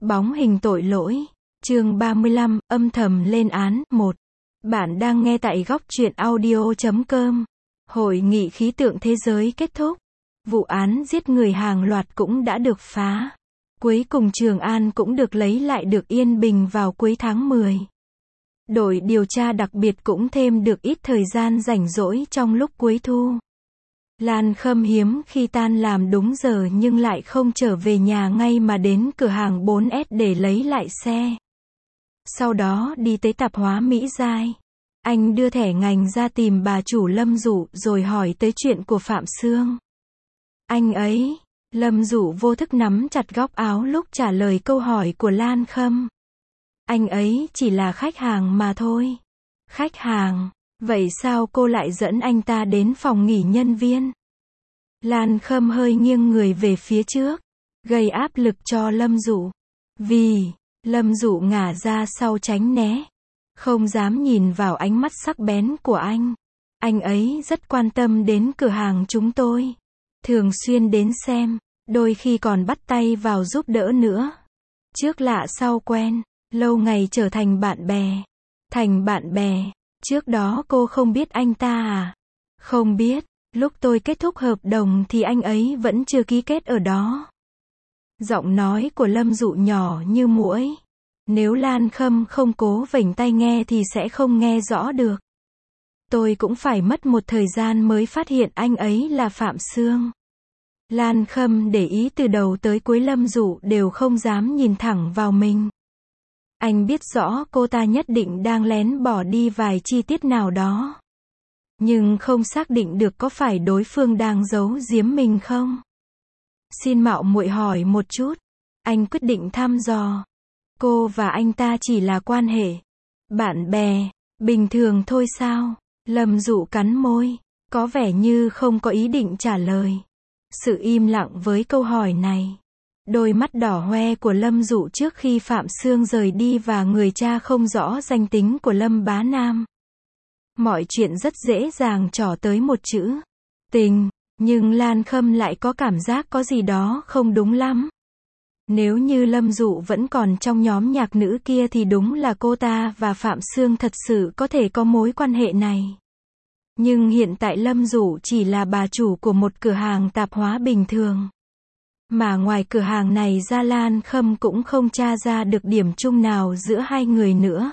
Bóng hình tội lỗi. Chương 35, âm thầm lên án. 1. Bạn đang nghe tại góc truyện audio.com. Hội nghị khí tượng thế giới kết thúc. Vụ án giết người hàng loạt cũng đã được phá. Cuối cùng Trường An cũng được lấy lại được yên bình vào cuối tháng 10. Đội điều tra đặc biệt cũng thêm được ít thời gian rảnh rỗi trong lúc cuối thu. Lan Khâm hiếm khi tan làm đúng giờ nhưng lại không trở về nhà ngay mà đến cửa hàng 4S để lấy lại xe. Sau đó đi tới tạp hóa Mỹ Giai. Anh đưa thẻ ngành ra tìm bà chủ Lâm Dụ rồi hỏi tới chuyện của Phạm Sương. Anh ấy, Lâm Dụ vô thức nắm chặt góc áo lúc trả lời câu hỏi của Lan Khâm. Anh ấy chỉ là khách hàng mà thôi. Khách hàng? Vậy sao cô lại dẫn anh ta đến phòng nghỉ nhân viên? Lan Khâm hơi nghiêng người về phía trước, gây áp lực cho Lâm Dụ. Vì, Lâm Dụ ngả ra sau tránh né, không dám nhìn vào ánh mắt sắc bén của anh. Anh ấy rất quan tâm đến cửa hàng chúng tôi. Thường xuyên đến xem, đôi khi còn bắt tay vào giúp đỡ nữa. Trước lạ sau quen, lâu ngày trở thành bạn bè. Thành bạn bè. Trước đó cô không biết anh ta à? Không biết, lúc tôi kết thúc hợp đồng thì anh ấy vẫn chưa ký kết ở đó. Giọng nói của Lâm Dụ nhỏ như muỗi. Nếu Lan Khâm không cố vểnh tai nghe thì sẽ không nghe rõ được. Tôi cũng phải mất một thời gian mới phát hiện anh ấy là Phạm Sương. Lan Khâm để ý từ đầu tới cuối Lâm Dụ đều không dám nhìn thẳng vào mình. Anh biết rõ cô ta nhất định đang lén bỏ đi vài chi tiết nào đó. Nhưng không xác định được có phải đối phương đang giấu giếm mình không. Xin mạo muội hỏi một chút. Anh quyết định thăm dò. Cô và anh ta chỉ là quan hệ bạn bè, bình thường thôi sao? Lâm Dụ cắn môi, có vẻ như không có ý định trả lời. Sự im lặng với câu hỏi này. Đôi mắt đỏ hoe của Lâm Dụ trước khi Phạm Sương rời đi và người cha không rõ danh tính của Lâm Bá Nam. Mọi chuyện rất dễ dàng trỏ tới một chữ. Tình. Nhưng Lan Khâm lại có cảm giác có gì đó không đúng lắm. Nếu như Lâm Dụ vẫn còn trong nhóm nhạc nữ kia thì đúng là cô ta và Phạm Sương thật sự có thể có mối quan hệ này. Nhưng hiện tại Lâm Dụ chỉ là bà chủ của một cửa hàng tạp hóa bình thường. Mà ngoài cửa hàng này ra Lan Khâm cũng không tra ra được điểm chung nào giữa hai người nữa.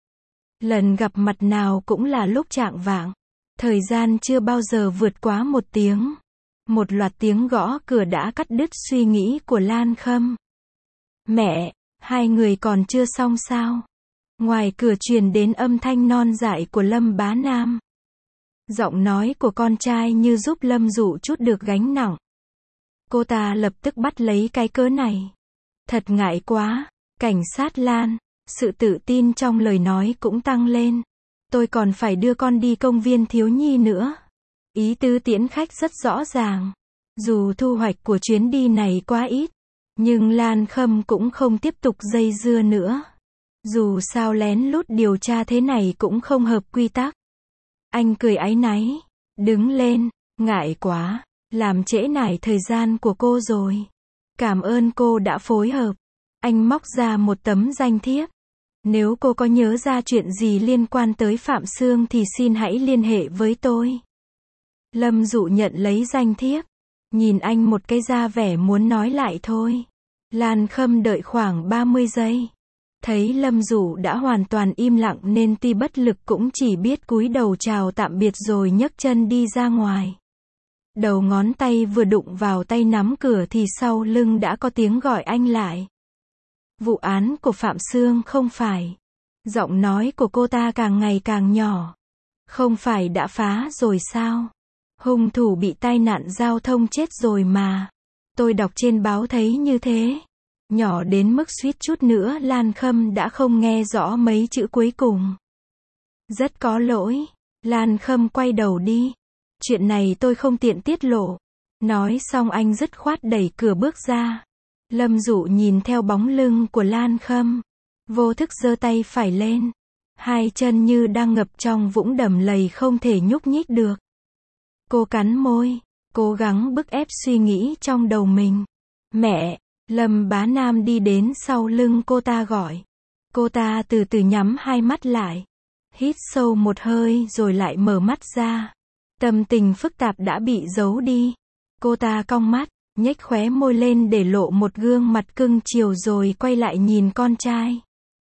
Lần gặp mặt nào cũng là lúc chạng vạng. Thời gian chưa bao giờ vượt quá 1 tiếng. Một loạt tiếng gõ cửa đã cắt đứt suy nghĩ của Lan Khâm. Mẹ, hai người còn chưa xong sao? Ngoài cửa truyền đến âm thanh non dại của Lâm Bá Nam. Giọng nói của con trai như giúp Lâm Dụ chút được gánh nặng. Cô ta lập tức bắt lấy cái cớ này. Thật ngại quá, cảnh sát Lan, sự tự tin trong lời nói cũng tăng lên. Tôi còn phải đưa con đi công viên thiếu nhi nữa. Ý tứ tiễn khách rất rõ ràng. Dù thu hoạch của chuyến đi này quá ít, nhưng Lan Khâm cũng không tiếp tục dây dưa nữa. Dù sao lén lút điều tra thế này cũng không hợp quy tắc. Anh cười áy náy, đứng lên, ngại quá, làm trễ nải thời gian của cô rồi. Cảm ơn cô đã phối hợp. Anh móc ra một tấm danh thiếp. Nếu cô có nhớ ra chuyện gì liên quan tới Phạm Sương thì xin hãy liên hệ với tôi. Lâm Dụ nhận lấy danh thiếp. Nhìn anh một cái ra vẻ muốn nói lại thôi. Lan Khâm đợi khoảng 30 giây. Thấy Lâm Dụ đã hoàn toàn im lặng nên tuy bất lực cũng chỉ biết cúi đầu chào tạm biệt rồi nhấc chân đi ra ngoài. Đầu ngón tay vừa đụng vào tay nắm cửa thì sau lưng đã có tiếng gọi anh lại. Vụ án của Phạm Sương không phải. Giọng nói của cô ta càng ngày càng nhỏ. Không phải đã phá rồi sao? Hung thủ bị tai nạn giao thông chết rồi mà. Tôi đọc trên báo thấy như thế. Nhỏ đến mức suýt chút nữa Lan Khâm đã không nghe rõ mấy chữ cuối cùng. Rất có lỗi. Lan Khâm quay đầu đi. Chuyện này tôi không tiện tiết lộ. Nói xong anh dứt khoát đẩy cửa bước ra. Lâm Dụ nhìn theo bóng lưng của Lan Khâm. Vô thức giơ tay phải lên. Hai chân như đang ngập trong vũng đầm lầy không thể nhúc nhích được. Cô cắn môi. Cố gắng bức ép suy nghĩ trong đầu mình. Mẹ, Lâm Bá Nam đi đến sau lưng cô ta gọi. Cô ta từ từ nhắm hai mắt lại. Hít sâu một hơi rồi lại mở mắt ra. Tâm tình phức tạp đã bị giấu đi. Cô ta cong mắt, nhếch khóe môi lên để lộ một gương mặt cưng chiều rồi quay lại nhìn con trai.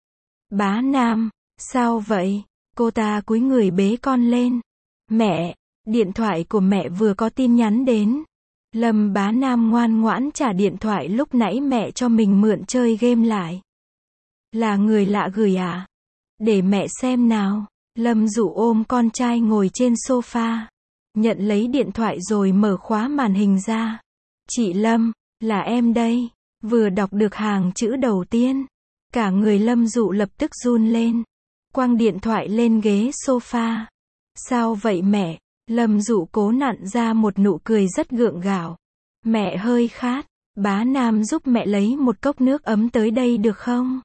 Bá Nam, sao vậy? Cô ta cúi người bế con lên. Mẹ, điện thoại của mẹ vừa có tin nhắn đến. Lâm Bá Nam ngoan ngoãn trả điện thoại lúc nãy mẹ cho mình mượn chơi game lại. Là người lạ gửi à? Để mẹ xem nào. Lâm Dụ ôm con trai ngồi trên sofa. Nhận lấy điện thoại rồi mở khóa màn hình ra. Chị Lâm, là em đây. Vừa đọc được hàng chữ đầu tiên. Cả người Lâm Dụ lập tức run lên. Quăng điện thoại lên ghế sofa. Sao vậy mẹ? Lâm Dụ cố nặn ra một nụ cười rất gượng gạo. Mẹ hơi khát. Bá Nam giúp mẹ lấy một cốc nước ấm tới đây được không?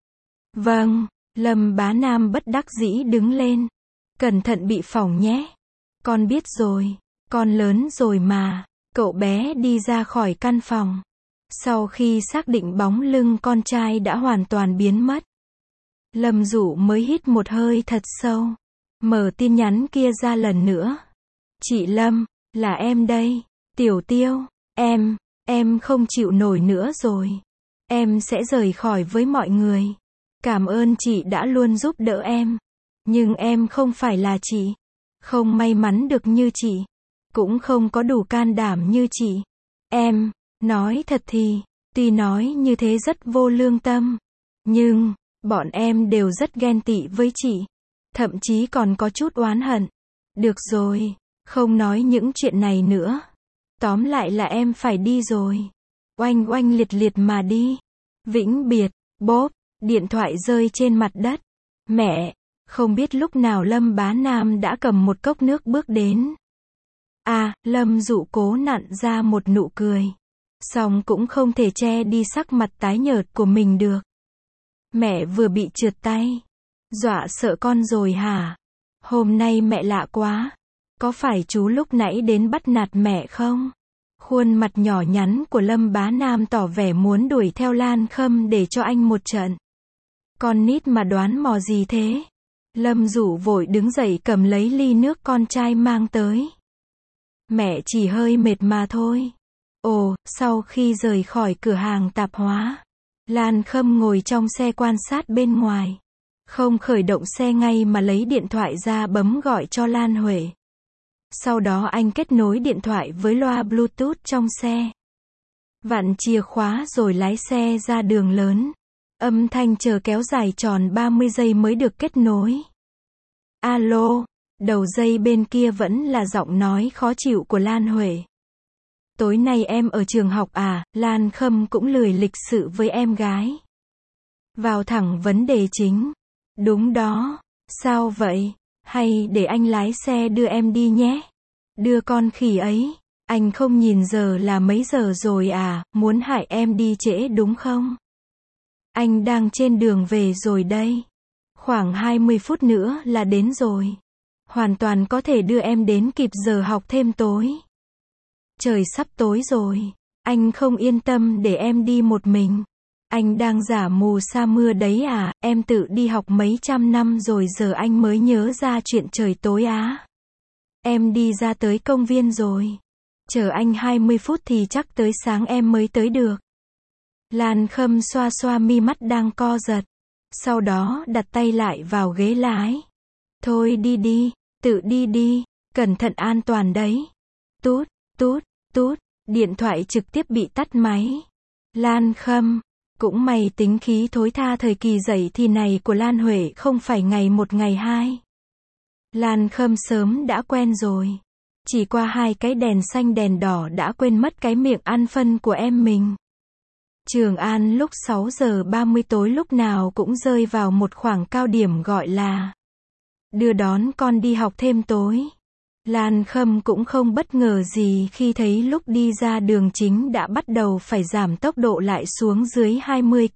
Vâng. Lâm Bá Nam bất đắc dĩ đứng lên. Cẩn thận bị phỏng nhé. Con biết rồi. Con lớn rồi mà. Cậu bé đi ra khỏi căn phòng. Sau khi xác định bóng lưng con trai đã hoàn toàn biến mất. Lâm Dụ mới hít một hơi thật sâu. Mở tin nhắn kia ra lần nữa. Chị Lâm, là em đây. Tiểu Tiêu, em không chịu nổi nữa rồi. Em sẽ rời khỏi với mọi người. Cảm ơn chị đã luôn giúp đỡ em. Nhưng em không phải là chị. Không may mắn được như chị. Cũng không có đủ can đảm như chị. Em, nói thật thì, tuy nói như thế rất vô lương tâm. Nhưng, bọn em đều rất ghen tị với chị. Thậm chí còn có chút oán hận. Được rồi, không nói những chuyện này nữa. Tóm lại là em phải đi rồi. Oanh oanh liệt liệt mà đi. Vĩnh biệt, bốp, điện thoại rơi trên mặt đất. Mẹ, không biết lúc nào Lâm Bá Nam đã cầm một cốc nước bước đến. Lâm Dụ cố nặn ra một nụ cười. Song cũng không thể che đi sắc mặt tái nhợt của mình được. Mẹ vừa bị trượt tay. Dọa sợ con rồi hả? Hôm nay mẹ lạ quá. Có phải chú lúc nãy đến bắt nạt mẹ không? Khuôn mặt nhỏ nhắn của Lâm Bá Nam tỏ vẻ muốn đuổi theo Lan Khâm để cho anh một trận. Con nít mà đoán mò gì thế? Lâm Dụ vội đứng dậy cầm lấy ly nước con trai mang tới. Mẹ chỉ hơi mệt mà thôi. Ồ, sau khi rời khỏi cửa hàng tạp hóa, Lan Khâm ngồi trong xe quan sát bên ngoài. Không khởi động xe ngay mà lấy điện thoại ra bấm gọi cho Lan Huệ. Sau đó anh kết nối điện thoại với loa Bluetooth trong xe. Vặn chìa khóa rồi lái xe ra đường lớn. Âm thanh chờ kéo dài tròn 30 giây mới được kết nối. Alo, đầu dây bên kia vẫn là giọng nói khó chịu của Lan Huệ. Tối nay em ở trường học à? Lan Khâm cũng lười lịch sự với em gái. Vào thẳng vấn đề chính. Đúng đó. Sao vậy? Hay để anh lái xe đưa em đi nhé. Đưa con khỉ ấy. Anh không nhìn giờ là mấy giờ rồi à? Muốn hại em đi trễ đúng không? Anh đang trên đường về rồi đây. Khoảng 20 phút nữa là đến rồi. Hoàn toàn có thể đưa em đến kịp giờ học thêm tối. Trời sắp tối rồi. Anh không yên tâm để em đi một mình. Anh đang giả mù sa mưa đấy à? Em tự đi học mấy trăm năm rồi giờ anh mới nhớ ra chuyện trời tối á. Em đi ra tới công viên rồi. Chờ anh 20 phút thì chắc tới sáng em mới tới được. Lan Khâm xoa xoa mi mắt đang co giật. Sau đó đặt tay lại vào ghế lái. Thôi đi đi, tự đi đi, cẩn thận an toàn đấy. Tút, tút, tút, điện thoại trực tiếp bị tắt máy. Lan Khâm, cũng may tính khí thối tha thời kỳ dậy thì này của Lan Huệ không phải ngày một ngày hai. Lan Khâm sớm đã quen rồi. Chỉ qua 2 cái đèn xanh đèn đỏ đã quên mất cái miệng ăn phân của em mình. Trường An lúc 6 giờ 30 tối lúc nào cũng rơi vào một khoảng cao điểm gọi là đưa đón con đi học thêm tối. Lan Khâm cũng không bất ngờ gì khi thấy lúc đi ra đường chính đã bắt đầu phải giảm tốc độ lại xuống dưới 20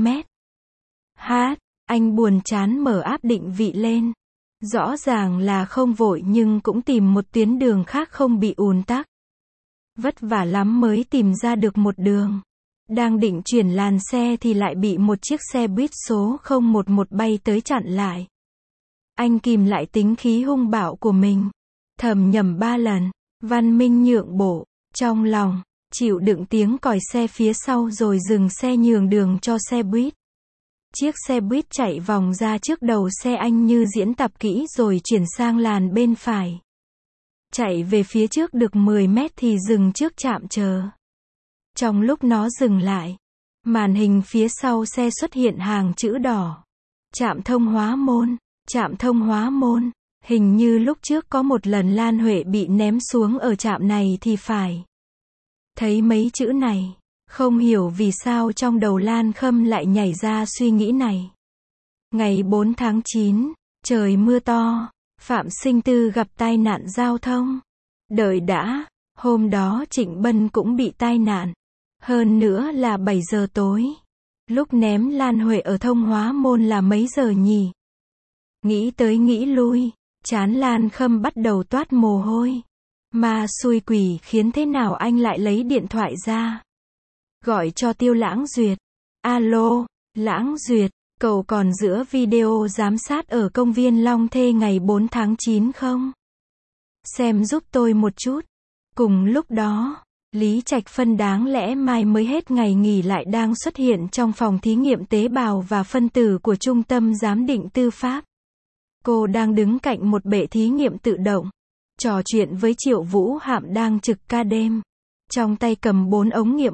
km/h. Anh buồn chán mở áp định vị lên. Rõ ràng là không vội nhưng cũng tìm một tuyến đường khác không bị ùn tắc. Vất vả lắm mới tìm ra được một đường. Đang định chuyển làn xe thì lại bị một chiếc xe buýt số 011 bay tới chặn lại. Anh kìm lại tính khí hung bạo của mình. Thầm nhẩm 3 lần. Văn minh nhượng bộ. Trong lòng, chịu đựng tiếng còi xe phía sau rồi dừng xe nhường đường cho xe buýt. Chiếc xe buýt chạy vòng ra trước đầu xe anh như diễn tập kỹ rồi chuyển sang làn bên phải. Chạy về phía trước được 10 mét thì dừng trước trạm chờ. Trong lúc nó dừng lại, màn hình phía sau xe xuất hiện hàng chữ đỏ. Trạm Thông Hóa Môn, Trạm Thông Hóa Môn. Hình như lúc trước có một lần Lan Huệ bị ném xuống ở trạm này thì phải. Thấy mấy chữ này, không hiểu vì sao trong đầu Lan Khâm lại nhảy ra suy nghĩ này. Ngày 4 tháng 9, trời mưa to, Phạm Sinh Tư gặp tai nạn giao thông. Đợi đã, hôm đó Trịnh Bân cũng bị tai nạn. Hơn nữa là 7 giờ tối. Lúc ném Lan Huệ ở Thông Hóa Môn là mấy giờ nhỉ? Nghĩ tới nghĩ lui, trán Lan Khâm bắt đầu toát mồ hôi. Ma xui quỷ khiến thế nào anh lại lấy điện thoại ra. Gọi cho Tiêu Lãng Duyệt. Alo, Lãng Duyệt, cậu còn giữa video giám sát ở công viên Long Thê ngày 4 tháng 9 không? Xem giúp tôi một chút. Cùng lúc đó, Lý Trạch Phân đáng lẽ mai mới hết ngày nghỉ lại đang xuất hiện trong phòng thí nghiệm tế bào và phân tử của Trung tâm Giám định Tư pháp. Cô đang đứng cạnh một bệ thí nghiệm tự động, trò chuyện với Triệu Vũ Hạm đang trực ca đêm. Trong tay cầm 4 ống nghiệm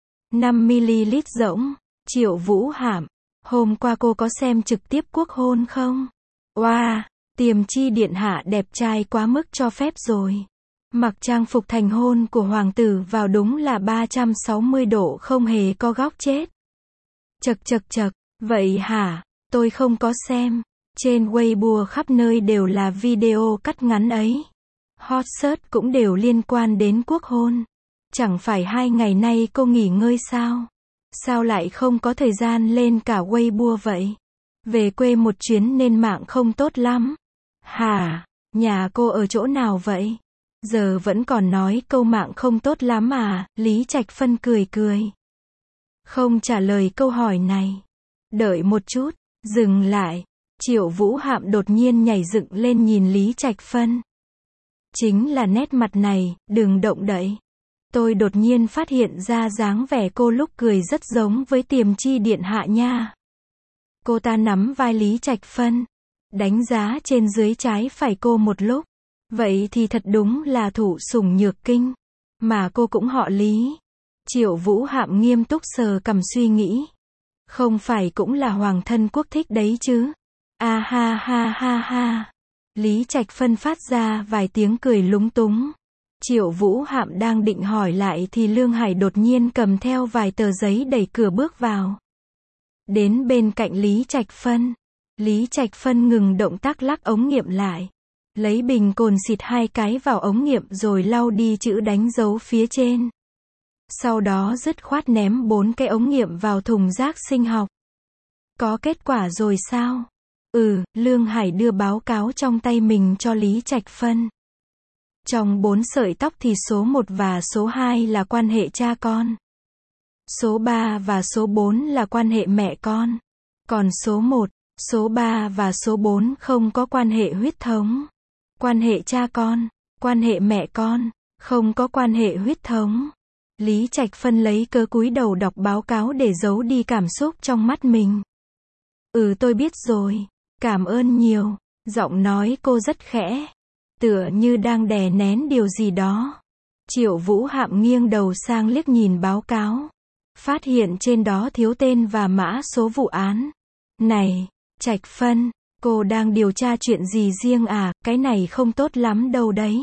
5ml rỗng. Triệu Vũ Hạm, hôm qua cô có xem trực tiếp Quốc hôn không? Wow, Tiềm Chi điện hạ đẹp trai quá mức cho phép rồi. Mặc trang phục thành hôn của hoàng tử vào đúng là 360 độ không hề có góc chết. Chậc chậc chậc, vậy hả? Tôi không có xem. Trên Weibo khắp nơi đều là video cắt ngắn ấy. Hot search cũng đều liên quan đến Quốc hôn. Chẳng phải 2 ngày nay cô nghỉ ngơi sao? Sao lại không có thời gian lên cả Weibo vậy? Về quê một chuyến nên mạng không tốt lắm. Hả? Nhà cô ở chỗ nào vậy? Giờ vẫn còn nói câu mạng không tốt lắm à? Lý Trạch Phân cười cười. Không trả lời câu hỏi này. Đợi một chút, dừng lại. Triệu Vũ Hạm đột nhiên nhảy dựng lên nhìn Lý Trạch Phân. Chính là nét mặt này, đừng động đậy. Tôi đột nhiên phát hiện ra dáng vẻ cô lúc cười rất giống với Tiềm Chi điện hạ nha. Cô ta nắm vai Lý Trạch Phân, đánh giá trên dưới trái phải cô một lúc. Vậy thì thật đúng là thụ sủng nhược kinh. Mà cô cũng họ Lý. Triệu Vũ Hạm nghiêm túc sờ cằm suy nghĩ. Không phải cũng là hoàng thân quốc thích đấy chứ? A ha ha ha ha. Lý Trạch Phân phát ra vài tiếng cười lúng túng. Triệu Vũ Hạm đang định hỏi lại thì Lương Hải đột nhiên cầm theo vài tờ giấy đẩy cửa bước vào. Đến bên cạnh Lý Trạch Phân. Lý Trạch Phân ngừng động tác lắc ống nghiệm lại. Lấy bình cồn xịt 2 cái vào ống nghiệm rồi lau đi chữ đánh dấu phía trên. Sau đó dứt khoát ném 4 cái ống nghiệm vào thùng rác sinh học. Có kết quả rồi sao? Lương Hải đưa báo cáo trong tay mình cho Lý Trạch Phân. Trong 4 sợi tóc thì số 1 và số 2 là quan hệ cha con. Số 3 và số 4 là quan hệ mẹ con. Còn số 1, số 3 và số 4 không có quan hệ huyết thống. Quan hệ cha con, quan hệ mẹ con, không có quan hệ huyết thống. Lý Trạch Phân lấy cớ cúi đầu đọc báo cáo để giấu đi cảm xúc trong mắt mình. Tôi biết rồi. Cảm ơn nhiều. Giọng nói cô rất khẽ. Tựa như đang đè nén điều gì đó. Triệu Vũ Hạm nghiêng đầu sang liếc nhìn báo cáo. Phát hiện trên đó thiếu tên và mã số vụ án. Này, Trạch Phân, cô đang điều tra chuyện gì riêng à? Cái này không tốt lắm đâu đấy.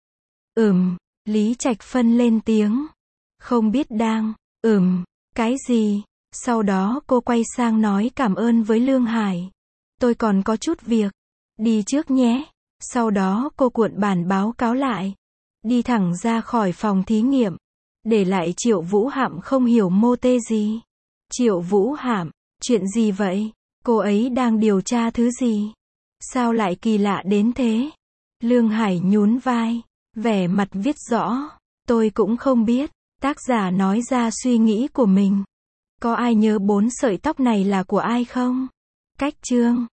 Lý Trạch Phân lên tiếng. Không biết đang, cái gì? Sau đó cô quay sang nói cảm ơn với Lương Hải. Tôi còn có chút việc. Đi trước nhé. Sau đó cô cuộn bản báo cáo lại. Đi thẳng ra khỏi phòng thí nghiệm. Để lại Triệu Vũ Hạm không hiểu mô tê gì. Triệu Vũ Hạm, chuyện gì vậy? Cô ấy đang điều tra thứ gì? Sao lại kỳ lạ đến thế? Lương Hải nhún vai. Vẻ mặt viết rõ. Tôi cũng không biết. Tác giả nói ra suy nghĩ của mình. Có ai nhớ 4 sợi tóc này là của ai không? Cách chương.